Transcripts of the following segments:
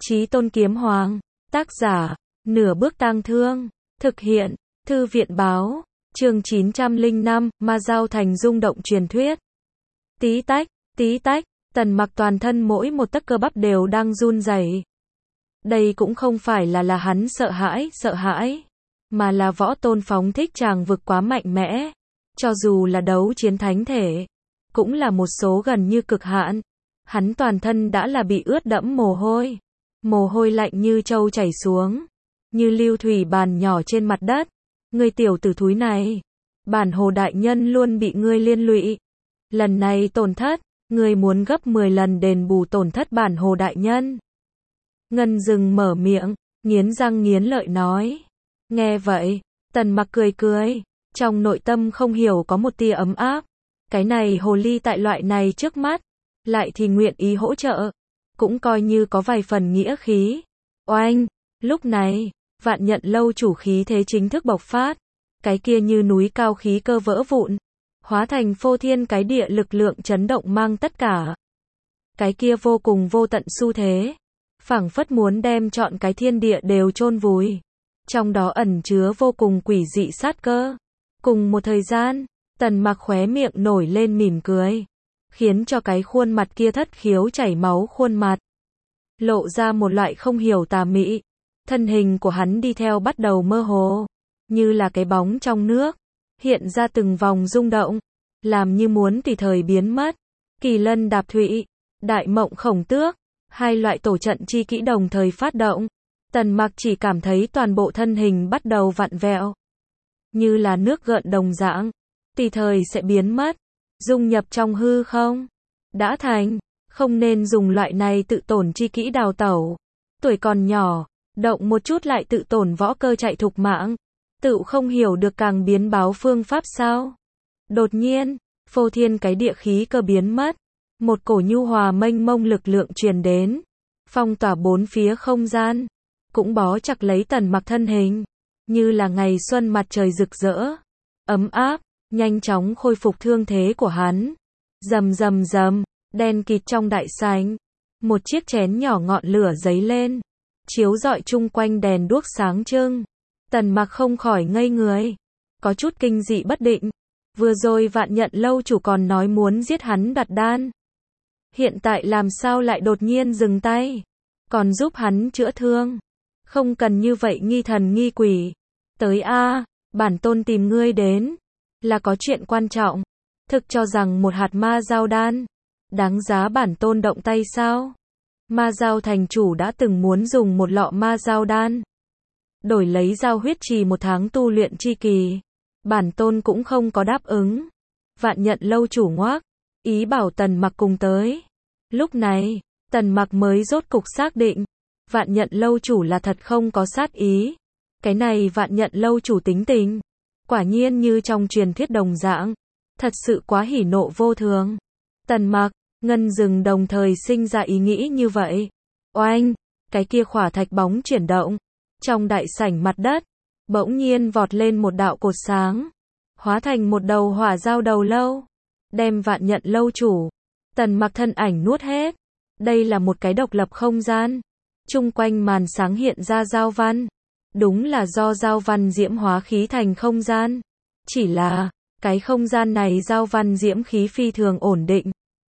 Chí Tôn Kiếm Hoàng. Tác giả, Nửa Bước Tang Thương. Thực hiện, Thư viện báo. Chương 905, Ma Giao Thành rung động truyền thuyết. Tí tách, Tần Mặc toàn thân mỗi một tấc cơ bắp đều đang run rẩy. Đây cũng không phải là hắn sợ hãi, mà là võ tôn phóng thích tràng vực quá mạnh mẽ. Cho dù là đấu chiến thánh thể, cũng là một số gần như cực hạn. Hắn toàn thân đã là bị ướt đẫm mồ hôi lạnh như trâu chảy xuống, như lưu thủy bàn nhỏ trên mặt đất. Ngươi tiểu tử thúi này, bản hồ đại nhân luôn bị ngươi liên lụy. Lần này tổn thất, ngươi muốn gấp 10 lần đền bù tổn thất bản hồ đại nhân. Ngân Dừng mở miệng, nghiến răng nghiến lợi nói. Nghe vậy, Tần Mặc cười, trong nội tâm không hiểu có một tia ấm áp. Cái này hồ ly tại loại này trước mắt, lại thì nguyện ý hỗ trợ, cũng coi như có vài phần nghĩa khí. Oanh, lúc này, Vạn Nhận Lâu chủ khí thế chính thức bộc phát, cái kia như núi cao khí cơ vỡ vụn, hóa thành phô thiên cái địa lực lượng chấn động mang tất cả. Cái kia vô cùng vô tận xu thế, phảng phất muốn đem trọn cái thiên địa đều chôn vùi. Trong đó ẩn chứa vô cùng quỷ dị sát cơ. Cùng một thời gian, Tần Mặc khóe miệng nổi lên mỉm cười, khiến cho cái khuôn mặt kia thất khiếu chảy máu khuôn mặt lộ ra một loại không hiểu tà mị. Thân hình của hắn đi theo bắt đầu mơ hồ, như là cái bóng trong nước, hiện ra từng vòng rung động, làm như muốn tùy thời biến mất. Kỳ Lân Đạp Thụy, Đại Mộng Khổng Tước, hai loại tổ trận chi kỹ đồng thời phát động. Tần Mặc chỉ cảm thấy toàn bộ thân hình bắt đầu vặn vẹo, như là nước gợn đồng dạng, tùy thời sẽ biến mất, dung nhập trong hư không. Đã thành, không nên dùng loại này tự tổn chi kỹ đào tẩu. Tuổi còn nhỏ, động một chút lại tự tổn võ cơ chạy thục mạng, tự không hiểu được càng biến báo phương pháp sao. Đột nhiên, phô thiên cái địa khí cơ biến mất, một cổ nhu hòa mênh mông lực lượng truyền đến, phong tỏa bốn phía không gian, cũng bó chặt lấy Tần Mặc thân hình, như là ngày xuân mặt trời rực rỡ, ấm áp, nhanh chóng khôi phục thương thế của hắn. Rầm, đen kịt trong đại sảnh, một chiếc chén nhỏ ngọn lửa giấy lên, chiếu rọi chung quanh đèn đuốc sáng trưng. Tần Mặc không khỏi ngây người, có chút kinh dị bất định. Vừa rồi Vạn Nhận Lâu chủ còn nói muốn giết hắn đặt đan, hiện tại làm sao lại đột nhiên dừng tay, còn giúp hắn chữa thương. Không cần như vậy nghi thần nghi quỷ. Tới a, bản tôn tìm ngươi đến, là có chuyện quan trọng. Thực cho rằng một hạt ma giao đan, đáng giá bản tôn động tay sao? Ma Giao thành chủ đã từng muốn dùng một lọ ma giao đan, đổi lấy giao huyết trì 1 tháng tu luyện chi kỳ. Bản tôn cũng không có đáp ứng. Vạn Nhận Lâu chủ ngoác, ý bảo Tần Mặc cùng tới. Lúc này, Tần Mặc mới rốt cục xác định, Vạn Nhận Lâu chủ là thật không có sát ý. Cái này Vạn Nhận Lâu chủ tính tình, quả nhiên như trong truyền thuyết đồng dạng, thật sự quá hỉ nộ vô thường. Tần Mặc, Ngân Dừng đồng thời sinh ra ý nghĩ như vậy. Oanh, cái kia khỏa thạch bóng chuyển động, trong đại sảnh mặt đất, bỗng nhiên vọt lên một đạo cột sáng, hóa thành một đầu hỏa giao đầu lâu, đem Vạn Nhận Lâu chủ, Tần Mặc thân ảnh nuốt hết. Đây là một cái độc lập không gian, chung quanh màn sáng hiện ra giao văn, đúng là do giao văn diễm hóa khí thành không gian. Chỉ là, cái không gian này giao văn diễm khí phi thường ổn định,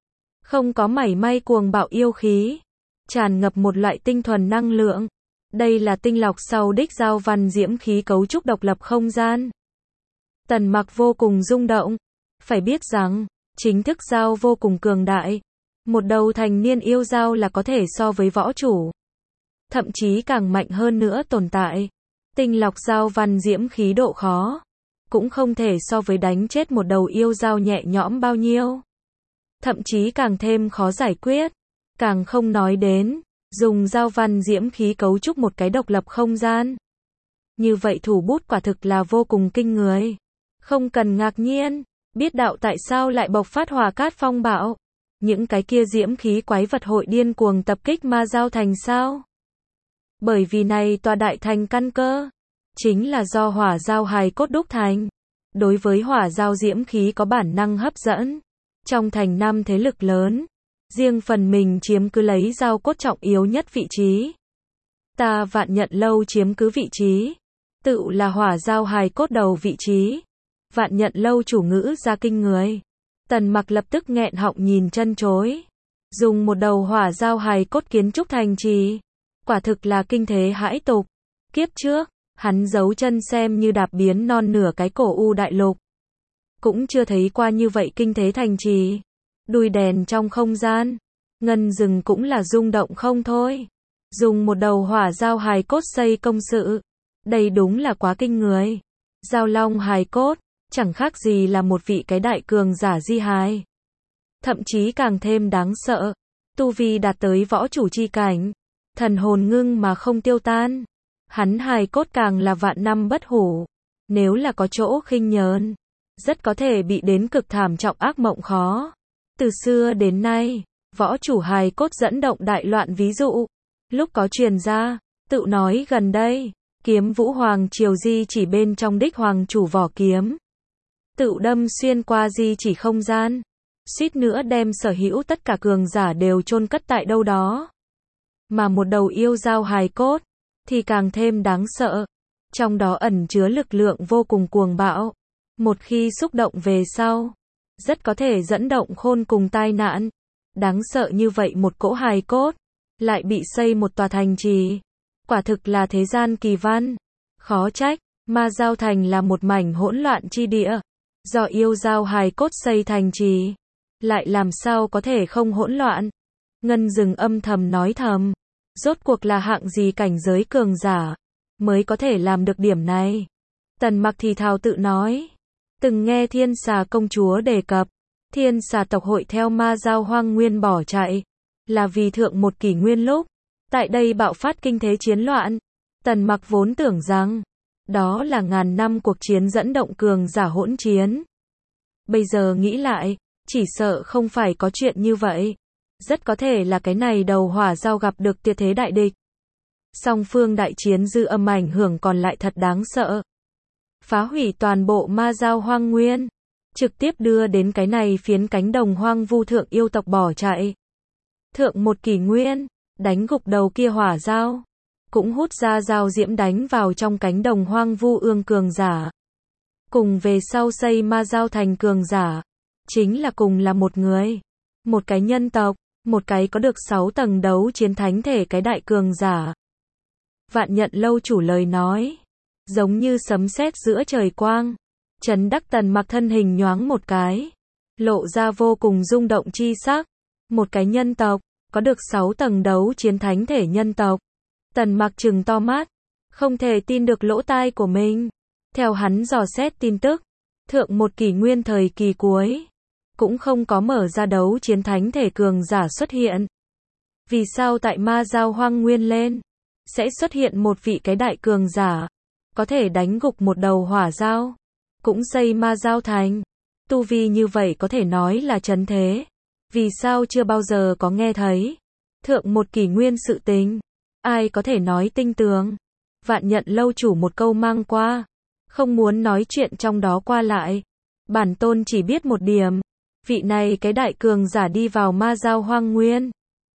không có mảy may cuồng bạo yêu khí, tràn ngập một loại tinh thuần năng lượng. Đây là tinh lọc sau đích giao văn diễm khí cấu trúc độc lập không gian. Tần Mặc vô cùng rung động, phải biết rằng, chính thức giao vô cùng cường đại. Một đầu thành niên yêu giao là có thể so với võ chủ, thậm chí càng mạnh hơn nữa tồn tại. Tinh lọc giao văn diễm khí độ khó, cũng không thể so với đánh chết một đầu yêu giao nhẹ nhõm bao nhiêu. Thậm chí càng thêm khó giải quyết, càng không nói đến dùng giao văn diễm khí cấu trúc một cái độc lập không gian. Như vậy thủ bút quả thực là vô cùng kinh người. Không cần ngạc nhiên, biết đạo tại sao lại bộc phát hỏa cát phong bạo. Những cái kia diễm khí quái vật hội điên cuồng tập kích Ma Giao thành sao? Bởi vì này tòa đại thành căn cơ, chính là do hỏa giao hài cốt đúc thành. Đối với hỏa giao diễm khí có bản năng hấp dẫn. Trong thành 5 thế lực lớn, riêng phần mình chiếm cứ lấy giao cốt trọng yếu nhất vị trí. Ta Vạn Nhận Lâu chiếm cứ vị trí. Tựu là hỏa giao hài cốt đầu vị trí. Vạn Nhận Lâu chủ ngữ ra kinh người. Tần Mặc lập tức nghẹn họng nhìn chân chối. Dùng một đầu hỏa giao hài cốt kiến trúc thành trì. Quả thực là kinh thế hãi tục. Kiếp trước, hắn giấu chân xem như đạp biến non nửa cái cổ u đại lục. Cũng chưa thấy qua như vậy kinh thế thành trì. Đuôi đèn trong không gian. Ngân rừng cũng là rung động không thôi. Dùng một đầu hỏa giao hài cốt xây công sự. Đây đúng là quá kinh người. Giao long hài cốt, chẳng khác gì là một vị cái đại cường giả di hài. Thậm chí càng thêm đáng sợ. Tu vi đạt tới võ chủ chi cảnh. Thần hồn ngưng mà không tiêu tan. Hắn hài cốt càng là vạn năm bất hủ. Nếu là có chỗ khinh nhờn, rất có thể bị đến cực thảm trọng ác mộng khó. Từ xưa đến nay, võ chủ hài cốt dẫn động đại loạn ví dụ. Lúc có truyền ra, tự nói gần đây, kiếm vũ hoàng triều di chỉ bên trong đích hoàng chủ vỏ kiếm. Tự đâm xuyên qua di chỉ không gian. Suýt nữa đem sở hữu tất cả cường giả đều chôn cất tại đâu đó. Mà một đầu yêu dao hài cốt, thì càng thêm đáng sợ. Trong đó ẩn chứa lực lượng vô cùng cuồng bạo. Một khi xúc động về sau, rất có thể dẫn động khôn cùng tai nạn. Đáng sợ như vậy một cỗ hài cốt, lại bị xây một tòa thành trì. Quả thực là thế gian kỳ văn. Khó trách, Ma Giao Thành là một mảnh hỗn loạn chi địa. Do yêu dao hài cốt xây thành trì, lại làm sao có thể không hỗn loạn. Ngân rừng âm thầm nói thầm. Rốt cuộc là hạng gì cảnh giới cường giả mới có thể làm được điểm này. Tần Mặc thì thào tự nói. Từng nghe Thiên Xà công chúa đề cập, Thiên Xà tộc hội theo Ma Giao Hoang Nguyên bỏ chạy, là vì thượng một kỷ nguyên lúc, tại đây bạo phát kinh thế chiến loạn. Tần Mặc vốn tưởng rằng, đó là ngàn năm cuộc chiến dẫn động cường giả hỗn chiến. Bây giờ nghĩ lại, chỉ sợ không phải có chuyện như vậy. Rất có thể là cái này đầu hỏa giao gặp được tuyệt thế đại địch. Song phương đại chiến dư âm ảnh hưởng còn lại thật đáng sợ. Phá hủy toàn bộ Ma Giao Hoang Nguyên. Trực tiếp đưa đến cái này phiến cánh đồng hoang vu thượng yêu tộc bỏ chạy. Thượng một kỷ nguyên, đánh gục đầu kia hỏa giao. Cũng hút ra giao diễm đánh vào trong cánh đồng hoang vu ương cường giả. Cùng về sau xây Ma Giao thành cường giả. Chính là cùng là một người. Một cái nhân tộc. Một cái có được 6 tầng đấu chiến thánh thể cái đại cường giả. Vạn Nhận Lâu chủ lời nói. Giống như sấm sét giữa trời quang. Trấn đắc Tần Mặc thân hình nhoáng một cái. Lộ ra vô cùng rung động chi sắc. Một cái nhân tộc. Có được 6 tầng đấu chiến thánh thể nhân tộc. Tần Mặc trừng to mắt. Không thể tin được lỗ tai của mình. Theo hắn dò xét tin tức. Thượng một kỷ nguyên thời kỳ cuối. Cũng không có mở ra đấu chiến thánh thể cường giả xuất hiện. Vì sao tại Ma Giao Hoang Nguyên lên, sẽ xuất hiện một vị cái đại cường giả, có thể đánh gục một đầu hỏa giao, cũng xây Ma Giao thành. Tu vi như vậy có thể nói là trấn thế. Vì sao chưa bao giờ có nghe thấy. Thượng một kỷ nguyên sự tình, ai có thể nói tinh tường. Vạn Nhận Lâu chủ một câu mang qua, không muốn nói chuyện trong đó qua lại. Bản tôn chỉ biết một điểm. Vị này cái đại cường giả đi vào Ma Giao Hoang Nguyên,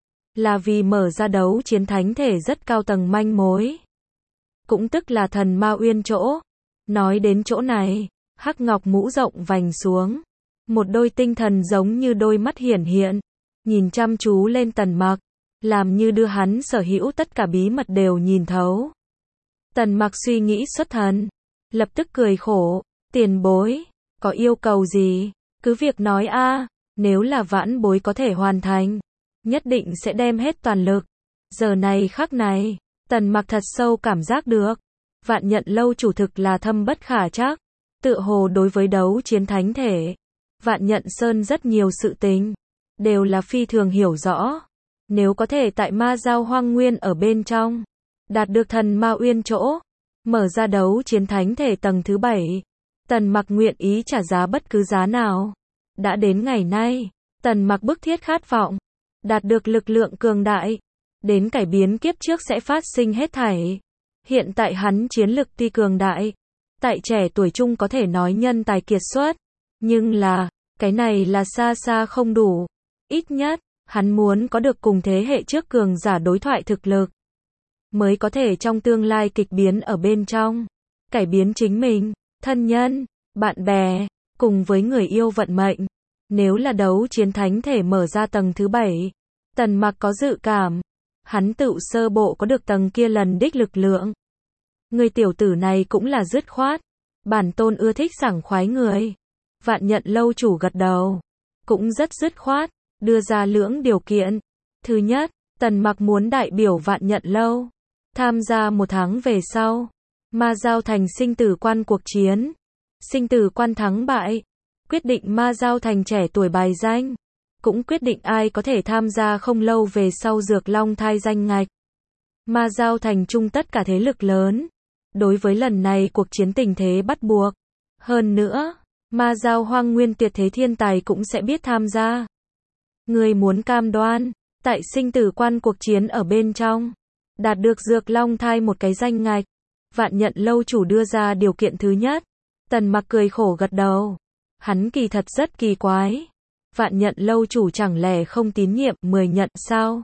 là vì mở ra đấu chiến thánh thể rất cao tầng manh mối. Cũng tức là thần Ma Uyên chỗ. Nói đến chỗ này, hắc ngọc mũ rộng vành xuống. Một đôi tinh thần giống như đôi mắt hiển hiện. Nhìn chăm chú lên Tần Mặc. Làm như đưa hắn sở hữu tất cả bí mật đều nhìn thấu. Tần Mặc suy nghĩ xuất thần. Lập tức cười khổ. Tiền bối, có yêu cầu gì? Cứ việc nói a, nếu là vãn bối có thể hoàn thành, nhất định sẽ đem hết toàn lực. Giờ này khắc này, Tần Mặc thật sâu cảm giác được, Vạn Nhận Lâu chủ thực là thâm bất khả trắc. Tựa hồ đối với đấu chiến thánh thể, Vạn Nhận Sơn rất nhiều sự tình, đều là phi thường hiểu rõ. Nếu có thể tại Ma Giao Hoang Nguyên ở bên trong, đạt được thần Ma Uyên chỗ, mở ra đấu chiến thánh thể tầng thứ 7. Tần Mặc nguyện ý trả giá bất cứ giá nào. Đã đến ngày nay, Tần Mặc bức thiết khát vọng, đạt được lực lượng cường đại, đến cải biến kiếp trước sẽ phát sinh hết thảy. Hiện tại hắn chiến lực tuy cường đại, tại trẻ tuổi trung có thể nói nhân tài kiệt xuất, nhưng là, cái này là xa xa không đủ. Ít nhất, hắn muốn có được cùng thế hệ trước cường giả đối thoại thực lực. mới có thể trong tương lai kịch biến ở bên trong, cải biến chính mình, thân nhân, bạn bè, cùng với người yêu vận mệnh. Nếu là đấu chiến thánh thể mở ra tầng thứ 7, Tần Mặc có dự cảm, hắn tự sơ bộ có được tầng kia lần đích lực lượng. Người tiểu tử này cũng là dứt khoát, bản tôn ưa thích sảng khoái người. Vạn Nhận lâu chủ gật đầu, cũng rất dứt khoát, đưa ra lưỡng điều kiện. Thứ nhất, Tần Mặc muốn đại biểu Vạn Nhận lâu tham gia 1 tháng về sau Ma Giao Thành sinh tử quan cuộc chiến. Sinh tử quan thắng bại, quyết định Ma Giao Thành trẻ tuổi bài danh, cũng quyết định ai có thể tham gia không lâu về sau Dược Long thai danh ngạch. Ma Giao Thành chung tất cả thế lực lớn, đối với lần này cuộc chiến tình thế bắt buộc. Hơn nữa, Ma Giao Hoang Nguyên tuyệt thế thiên tài cũng sẽ biết tham gia. Người muốn cam đoan, tại sinh tử quan cuộc chiến ở bên trong, đạt được Dược Long thai một cái danh ngạch. Vạn Nhận lâu chủ đưa ra điều kiện thứ nhất. Tần Mặc cười khổ gật đầu. Hắn kỳ thật rất kỳ quái. Vạn Nhận lâu chủ chẳng lẽ không tín nhiệm 10 nhận sao?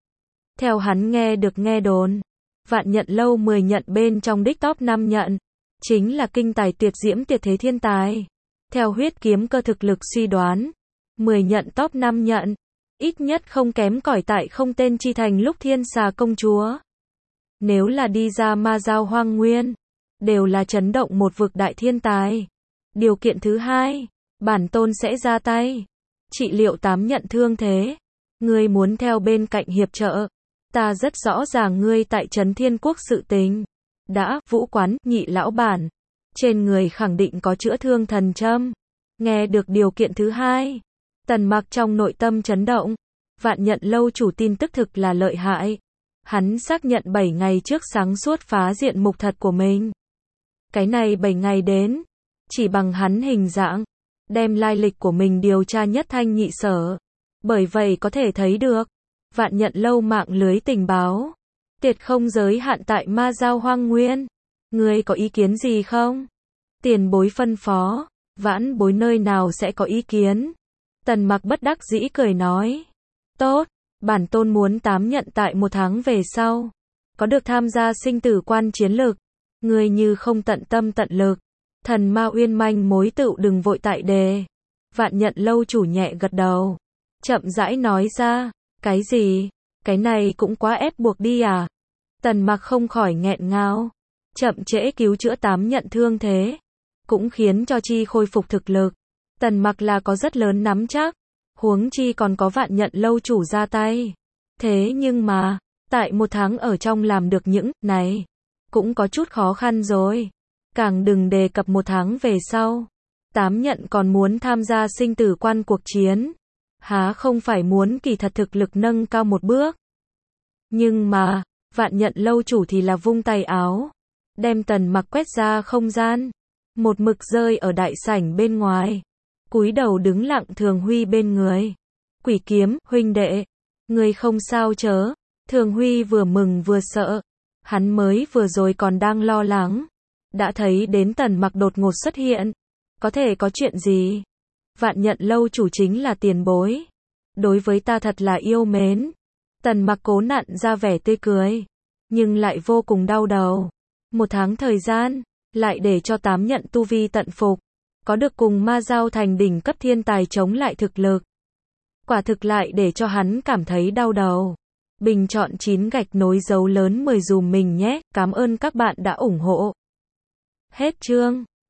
Theo hắn nghe được nghe đồn, Vạn Nhận lâu 10 nhận bên trong đích top 5 nhận, chính là kinh tài tuyệt diễm tuyệt thế thiên tài. Theo huyết kiếm cơ thực lực suy đoán, 10 nhận top 5 nhận, ít nhất không kém cỏi tại không tên chi thành lúc Thiên Xà công chúa. Nếu là đi ra Ma Giao Hoang Nguyên, đều là chấn động một vực đại thiên tài. Điều kiện thứ hai, bản tôn sẽ ra tay trị liệu 8 nhận thương thế. Ngươi muốn theo bên cạnh hiệp trợ, ta rất rõ ràng ngươi tại Trấn Thiên Quốc sự tình. Đã, Vũ Quán, Nhị lão bản, trên người khẳng định có chữa thương thần châm. Nghe được điều kiện thứ hai, Tần Mặc trong nội tâm chấn động. Vạn Nhận lâu chủ tin tức thực là lợi hại. Hắn xác nhận 7 ngày trước sáng suốt phá diện mục thật của mình. Cái này 7 ngày đến, chỉ bằng hắn hình dạng, đem lai lịch của mình điều tra nhất thanh nhị sở. Bởi vậy có thể thấy được, Vạn Nhận lâu mạng lưới tình báo, tuyệt không giới hạn tại Ma Giao Hoang Nguyên. Ngươi có ý kiến gì không? Tiền bối phân phó, vãn bối nơi nào sẽ có ý kiến. Tần Mặc bất đắc dĩ cười nói. Tốt, bản tôn muốn 8 nhận tại 1 tháng về sau, có được tham gia sinh tử quan chiến lực. Ngươi như không tận tâm tận lực, Thần Ma Uyên manh mối tựu đừng vội tại đề. Vạn Nhận lâu chủ nhẹ gật đầu, chậm rãi nói ra. Cái gì? Cái này cũng quá ép buộc đi à? Tần Mặc không khỏi nghẹn ngào. Chậm trễ cứu chữa 8 nhận thương thế, cũng khiến cho chi khôi phục thực lực. Tần Mặc là có rất lớn nắm chắc, huống chi còn có Vạn Nhận lâu chủ ra tay. Thế nhưng mà, tại 1 tháng ở trong làm được những này, cũng có chút khó khăn rồi. Càng đừng đề cập 1 tháng về sau. 8 nhận còn muốn tham gia sinh tử quan cuộc chiến. Há không phải muốn kỳ thật thực lực nâng cao một bước. Nhưng mà, Vạn Nhận lâu chủ thì là vung tay áo, đem Tần Mặc quét ra không gian, một mực rơi ở đại sảnh bên ngoài, cúi đầu đứng lặng Thường Huy bên người. Quỷ Kiếm, huynh đệ, ngươi không sao chớ? Thường Huy vừa mừng vừa sợ, hắn mới vừa rồi còn đang lo lắng, đã thấy đến Tần Mặc đột ngột xuất hiện, có thể có chuyện gì? Vạn Nhận lâu chủ chính là tiền bối, đối với ta thật là yêu mến. Tần Mặc cố nặn ra vẻ tươi cười, nhưng lại vô cùng đau đầu. 1 tháng thời gian, lại để cho 8 nhận tu vi tận phục, có được cùng Ma Giao Thành đỉnh cấp thiên tài chống lại thực lực. Quả thực lại để cho hắn cảm thấy đau đầu. Bình chọn 9 gạch nối dấu lớn 10 dùm mình nhé, cảm ơn các bạn đã ủng hộ. Hết chương.